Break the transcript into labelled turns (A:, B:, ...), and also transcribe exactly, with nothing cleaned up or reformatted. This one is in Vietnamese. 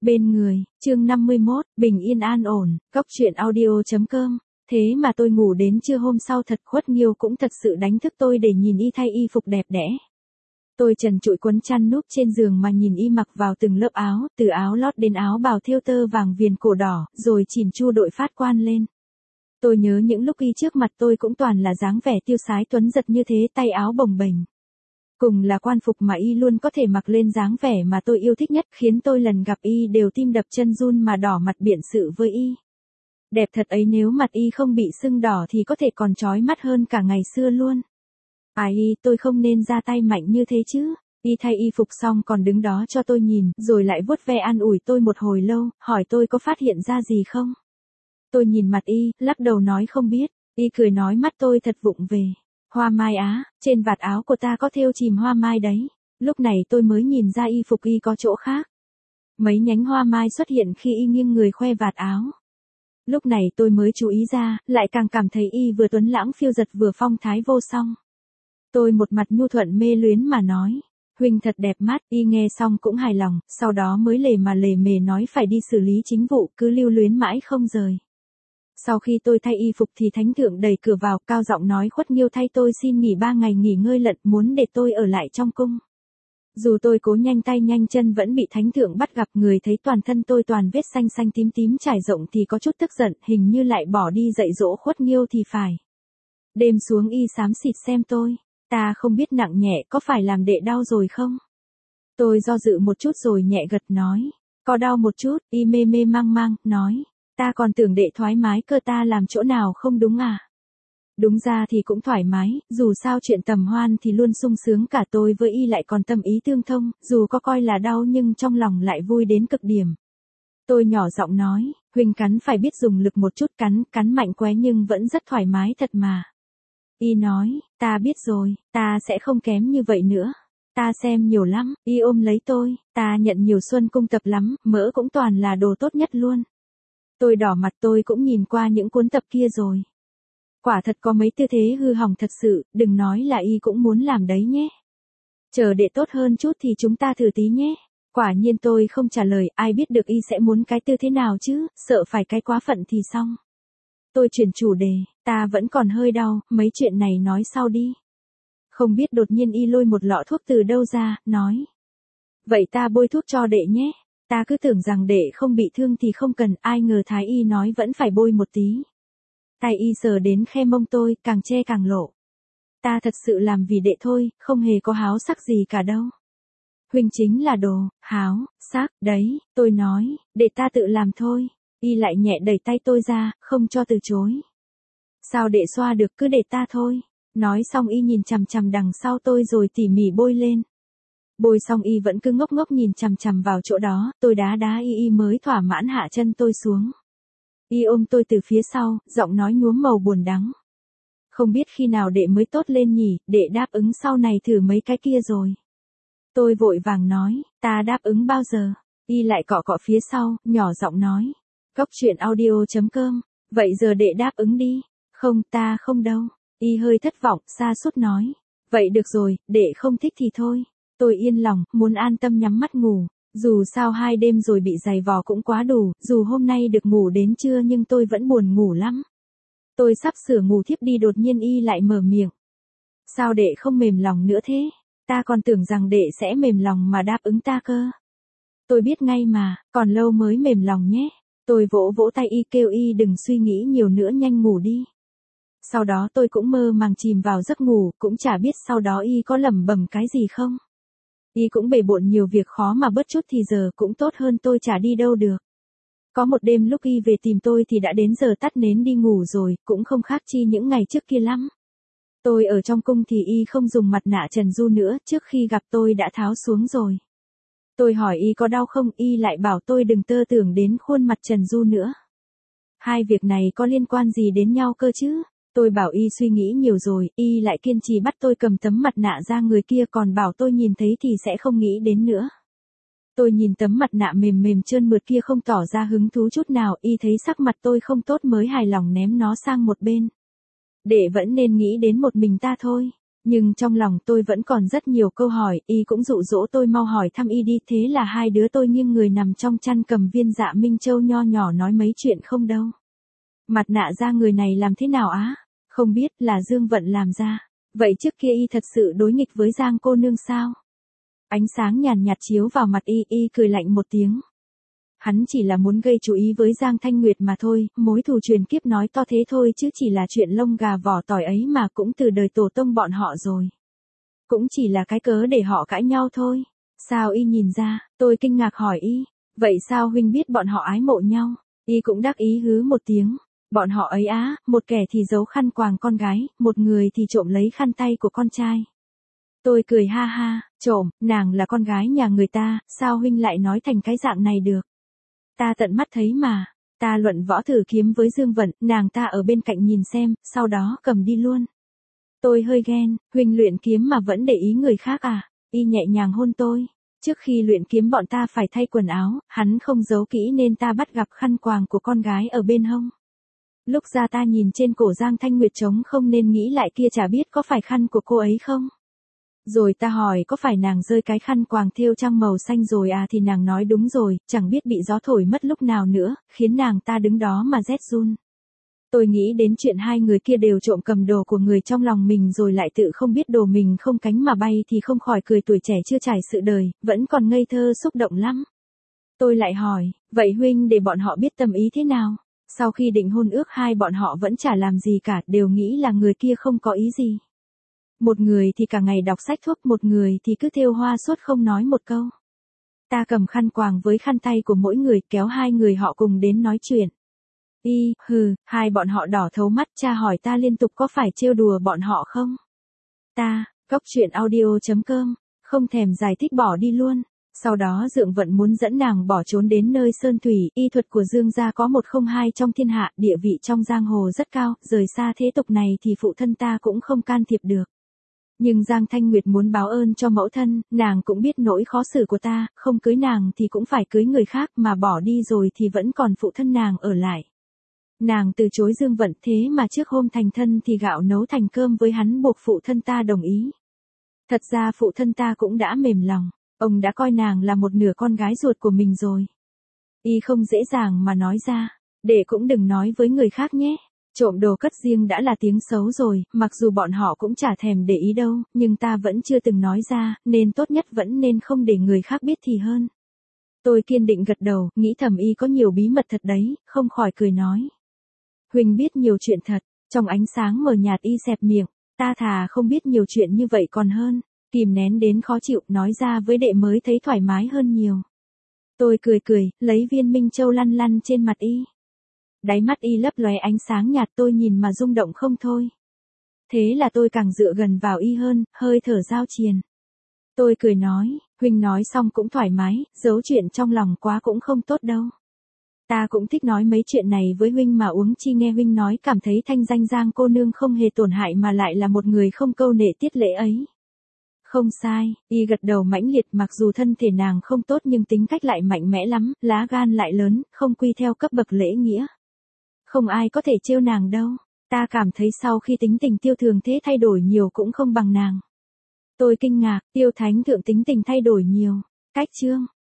A: Bên người, chương năm mươi mốt, bình yên an ổn, góc truyện audio chấm com. Thế mà tôi ngủ đến trưa hôm sau thật khuất nghiêu cũng thật sự đánh thức tôi để nhìn y thay y phục đẹp đẽ. Tôi trần trụi quấn chăn núp trên giường mà nhìn y mặc vào từng lớp áo, từ áo lót đến áo bào thêu tơ vàng viền cổ đỏ, rồi chỉn chu đội phát quan lên. Tôi nhớ những lúc y trước mặt tôi cũng toàn là dáng vẻ tiêu sái tuấn giật như thế, tay áo bồng bềnh. Cùng là quan phục mà y luôn có thể mặc lên dáng vẻ mà tôi yêu thích nhất, khiến tôi lần gặp y đều tim đập chân run mà đỏ mặt biện sự với y. Đẹp thật ấy, nếu mặt y không bị sưng đỏ thì có thể còn chói mắt hơn cả ngày xưa luôn. Ai y, tôi không nên ra tay mạnh như thế chứ. Y thay y phục xong còn đứng đó cho tôi nhìn, rồi lại vuốt ve an ủi tôi một hồi lâu, hỏi tôi có phát hiện ra gì không. Tôi nhìn mặt y, lắc đầu nói không biết. Y cười nói mắt tôi thật vụng về. Hoa mai á, trên vạt áo của ta có thêu chìm hoa mai đấy. Lúc này tôi mới nhìn ra y phục y có chỗ khác. Mấy nhánh hoa mai xuất hiện khi y nghiêng người khoe vạt áo. Lúc này tôi mới chú ý ra, lại càng cảm thấy y vừa tuấn lãng phiêu giật vừa phong thái vô song. Tôi một mặt nhu thuận mê luyến mà nói, huynh thật đẹp mắt. Y nghe xong cũng hài lòng, sau đó mới lề mà lề mề nói phải đi xử lý chính vụ, cứ lưu luyến mãi không rời. Sau khi tôi thay y phục thì thánh thượng đẩy cửa vào, cao giọng nói khuất nghiêu thay tôi xin nghỉ ba ngày nghỉ ngơi lận, muốn để tôi ở lại trong cung. Dù tôi cố nhanh tay nhanh chân vẫn bị thánh thượng bắt gặp, người thấy toàn thân tôi toàn vết xanh xanh tím tím trải rộng thì có chút tức giận, hình như lại bỏ đi dạy dỗ khuất nghiêu thì phải. Đêm xuống y xám xịt xem tôi, ta không biết nặng nhẹ, có phải làm đệ đau rồi không? Tôi do dự một chút rồi nhẹ gật nói, có đau một chút. Y mê mê mang mang, nói, ta còn tưởng đệ thoải mái cơ, ta làm chỗ nào không đúng à? Đúng ra thì cũng thoải mái, dù sao chuyện tầm hoan thì luôn sung sướng cả, tôi với y lại còn tâm ý tương thông, dù có coi là đau nhưng trong lòng lại vui đến cực điểm. Tôi nhỏ giọng nói, huynh cắn phải biết dùng lực một chút, cắn, cắn mạnh quá nhưng vẫn rất thoải mái thật mà. Y nói, ta biết rồi, ta sẽ không kém như vậy nữa. Ta xem nhiều lắm. Y ôm lấy tôi, ta nhận nhiều xuân cung tập lắm, mỡ cũng toàn là đồ tốt nhất luôn. Tôi đỏ mặt, tôi cũng nhìn qua những cuốn tập kia rồi. Quả thật có mấy tư thế hư hỏng thật sự, đừng nói là y cũng muốn làm đấy nhé. Chờ để tốt hơn chút thì chúng ta thử tí nhé. Quả nhiên tôi không trả lời, ai biết được y sẽ muốn cái tư thế nào chứ, sợ phải cái quá phận thì xong. Tôi chuyển chủ đề, ta vẫn còn hơi đau, mấy chuyện này nói sau đi. Không biết đột nhiên y lôi một lọ thuốc từ đâu ra, nói. Vậy ta bôi thuốc cho đệ nhé. Ta cứ tưởng rằng đệ không bị thương thì không cần, ai ngờ thái y nói vẫn phải bôi một tí. Tay y sờ đến khe mông tôi, càng che càng lộ. Ta thật sự làm vì đệ thôi, không hề có háo sắc gì cả đâu. Huynh chính là đồ háo sắc đấy, tôi nói, để ta tự làm thôi. Y lại nhẹ đẩy tay tôi ra, không cho từ chối. Sao đệ xoa được, cứ để ta thôi. Nói xong y nhìn chằm chằm đằng sau tôi rồi tỉ mỉ bôi lên. Bôi xong y vẫn cứ ngốc ngốc nhìn chằm chằm vào chỗ đó, tôi đá đá y y mới thỏa mãn hạ chân tôi xuống. Y ôm tôi từ phía sau, giọng nói nhuốm màu buồn đắng. Không biết khi nào đệ mới tốt lên nhỉ, đệ đáp ứng sau này thử mấy cái kia rồi. Tôi vội vàng nói, ta đáp ứng bao giờ? Y lại cọ cọ phía sau, nhỏ giọng nói. Góc truyện audio chấm com, vậy giờ đệ đáp ứng đi. Không, ta không đâu. Y hơi thất vọng, sa sút nói. Vậy được rồi, đệ không thích thì thôi. Tôi yên lòng, muốn an tâm nhắm mắt ngủ. Dù sao hai đêm rồi bị giày vò cũng quá đủ, dù hôm nay được ngủ đến trưa nhưng tôi vẫn buồn ngủ lắm. Tôi sắp sửa ngủ thiếp đi, đột nhiên y lại mở miệng. Sao đệ không mềm lòng nữa thế? Ta còn tưởng rằng đệ sẽ mềm lòng mà đáp ứng ta cơ. Tôi biết ngay mà, còn lâu mới mềm lòng nhé. Tôi vỗ vỗ tay y kêu y đừng suy nghĩ nhiều nữa, nhanh ngủ đi. Sau đó tôi cũng mơ màng chìm vào giấc ngủ, cũng chả biết sau đó y có lẩm bẩm cái gì không. Y cũng bề bộn nhiều việc khó mà bớt chút thì giờ cũng tốt hơn, tôi chả đi đâu được. Có một đêm lúc y về tìm tôi thì đã đến giờ tắt nến đi ngủ rồi, cũng không khác chi những ngày trước kia lắm. Tôi ở trong cung thì y không dùng mặt nạ Trần Du nữa, trước khi gặp tôi đã tháo xuống rồi. Tôi hỏi y có đau không, y lại bảo tôi đừng tơ tưởng đến khuôn mặt Trần Du nữa. Hai việc này có liên quan gì đến nhau cơ chứ? Tôi bảo y suy nghĩ nhiều rồi, y lại kiên trì bắt tôi cầm tấm mặt nạ ra, người kia còn bảo tôi nhìn thấy thì sẽ không nghĩ đến nữa. Tôi nhìn tấm mặt nạ mềm mềm trơn mượt kia không tỏ ra hứng thú chút nào, y thấy sắc mặt tôi không tốt mới hài lòng ném nó sang một bên. Đệ vẫn nên nghĩ đến một mình ta thôi. Nhưng trong lòng tôi vẫn còn rất nhiều câu hỏi, y cũng dụ dỗ tôi mau hỏi thăm y đi, thế là hai đứa tôi nghiêng người nằm trong chăn cầm viên Dạ Minh Châu nho nhỏ nói mấy chuyện không đâu. Mặt nạ da người này làm thế nào á? Không biết, là Dương Vận làm ra. Vậy trước kia y thật sự đối nghịch với Giang cô nương sao? Ánh sáng nhàn nhạt chiếu vào mặt y, y cười lạnh một tiếng. Hắn chỉ là muốn gây chú ý với Giang Thanh Nguyệt mà thôi, mối thù truyền kiếp nói to thế thôi chứ chỉ là chuyện lông gà vỏ tỏi ấy mà cũng từ đời tổ tông bọn họ rồi. Cũng chỉ là cái cớ để họ cãi nhau thôi. Sao y nhìn ra? Tôi kinh ngạc hỏi y. Vậy sao huynh biết bọn họ ái mộ nhau? Y cũng đắc ý hứ một tiếng. Bọn họ ấy á, một kẻ thì giấu khăn quàng con gái, một người thì trộm lấy khăn tay của con trai. Tôi cười ha ha, trộm, nàng là con gái nhà người ta, sao huynh lại nói thành cái dạng này được? Ta tận mắt thấy mà, ta luận võ thử kiếm với Dương Vận, nàng ta ở bên cạnh nhìn xem, sau đó cầm đi luôn. Tôi hơi ghen, huynh luyện kiếm mà vẫn để ý người khác à? Y nhẹ nhàng hôn tôi. Trước khi luyện kiếm bọn ta phải thay quần áo, hắn không giấu kỹ nên ta bắt gặp khăn quàng của con gái ở bên hông. Lúc ra ta nhìn trên cổ Giang Thanh Nguyệt trống không nên nghĩ lại kia chả biết có phải khăn của cô ấy không. Rồi ta hỏi có phải nàng rơi cái khăn quàng thêu trăng màu xanh rồi à, thì nàng nói đúng rồi, chẳng biết bị gió thổi mất lúc nào nữa, khiến nàng ta đứng đó mà rét run. Tôi nghĩ đến chuyện hai người kia đều trộm cầm đồ của người trong lòng mình rồi lại tự không biết đồ mình không cánh mà bay thì không khỏi cười, tuổi trẻ chưa trải sự đời, vẫn còn ngây thơ xúc động lắm. Tôi lại hỏi, vậy huynh để bọn họ biết tâm ý thế nào? Sau khi định hôn ước hai bọn họ vẫn chả làm gì cả, đều nghĩ là người kia không có ý gì. Một người thì cả ngày đọc sách thuốc, một người thì cứ thêu hoa suốt không nói một câu. Ta cầm khăn quàng với khăn tay của mỗi người, kéo hai người họ cùng đến nói chuyện. Y, hừ, hai bọn họ đỏ thấu mắt, cha hỏi ta liên tục có phải trêu đùa bọn họ không? Ta, cốc truyện audio chấm com, không thèm giải thích bỏ đi luôn. Sau đó Dương Vận muốn dẫn nàng bỏ trốn đến nơi sơn thủy, y thuật của Dương gia có một không hai trong thiên hạ, địa vị trong giang hồ rất cao, rời xa thế tục này thì phụ thân ta cũng không can thiệp được. Nhưng Giang Thanh Nguyệt muốn báo ơn cho mẫu thân, nàng cũng biết nỗi khó xử của ta, không cưới nàng thì cũng phải cưới người khác, mà bỏ đi rồi thì vẫn còn phụ thân nàng ở lại. Nàng từ chối Dương Vận, thế mà trước hôm thành thân thì gạo nấu thành cơm với hắn, buộc phụ thân ta đồng ý. Thật ra phụ thân ta cũng đã mềm lòng, ông đã coi nàng là một nửa con gái ruột của mình rồi. Y không dễ dàng mà nói ra, để cũng đừng nói với người khác nhé. Trộm đồ cất riêng đã là tiếng xấu rồi, mặc dù bọn họ cũng chả thèm để ý đâu, nhưng ta vẫn chưa từng nói ra, nên tốt nhất vẫn nên không để người khác biết thì hơn. Tôi kiên định gật đầu, nghĩ thầm y có nhiều bí mật thật đấy, không khỏi cười nói. Huỳnh biết nhiều chuyện thật, trong ánh sáng mờ nhạt y xẹp miệng, ta thà không biết nhiều chuyện như vậy còn hơn, kìm nén đến khó chịu, nói ra với đệ mới thấy thoải mái hơn nhiều. Tôi cười cười, lấy viên Minh Châu lăn lăn trên mặt y. Đáy mắt y lấp lóe ánh sáng nhạt, tôi nhìn mà rung động không thôi. Thế là tôi càng dựa gần vào y hơn, hơi thở giao triền. Tôi cười nói, huynh nói xong cũng thoải mái, giấu chuyện trong lòng quá cũng không tốt đâu. Ta cũng thích nói mấy chuyện này với huynh mà uống chi nghe huynh nói cảm thấy thanh danh Giang cô nương không hề tổn hại mà lại là một người không câu nệ tiết lễ ấy. Không sai, y gật đầu mãnh liệt, mặc dù thân thể nàng không tốt nhưng tính cách lại mạnh mẽ lắm, lá gan lại lớn, không quy theo cấp bậc lễ nghĩa. Không ai có thể trêu nàng đâu, ta cảm thấy sau khi tính tình Tiêu Thường thế thay đổi nhiều cũng không bằng nàng. Tôi kinh ngạc, Tiêu Thánh thượng tính tình thay đổi nhiều. Cách chương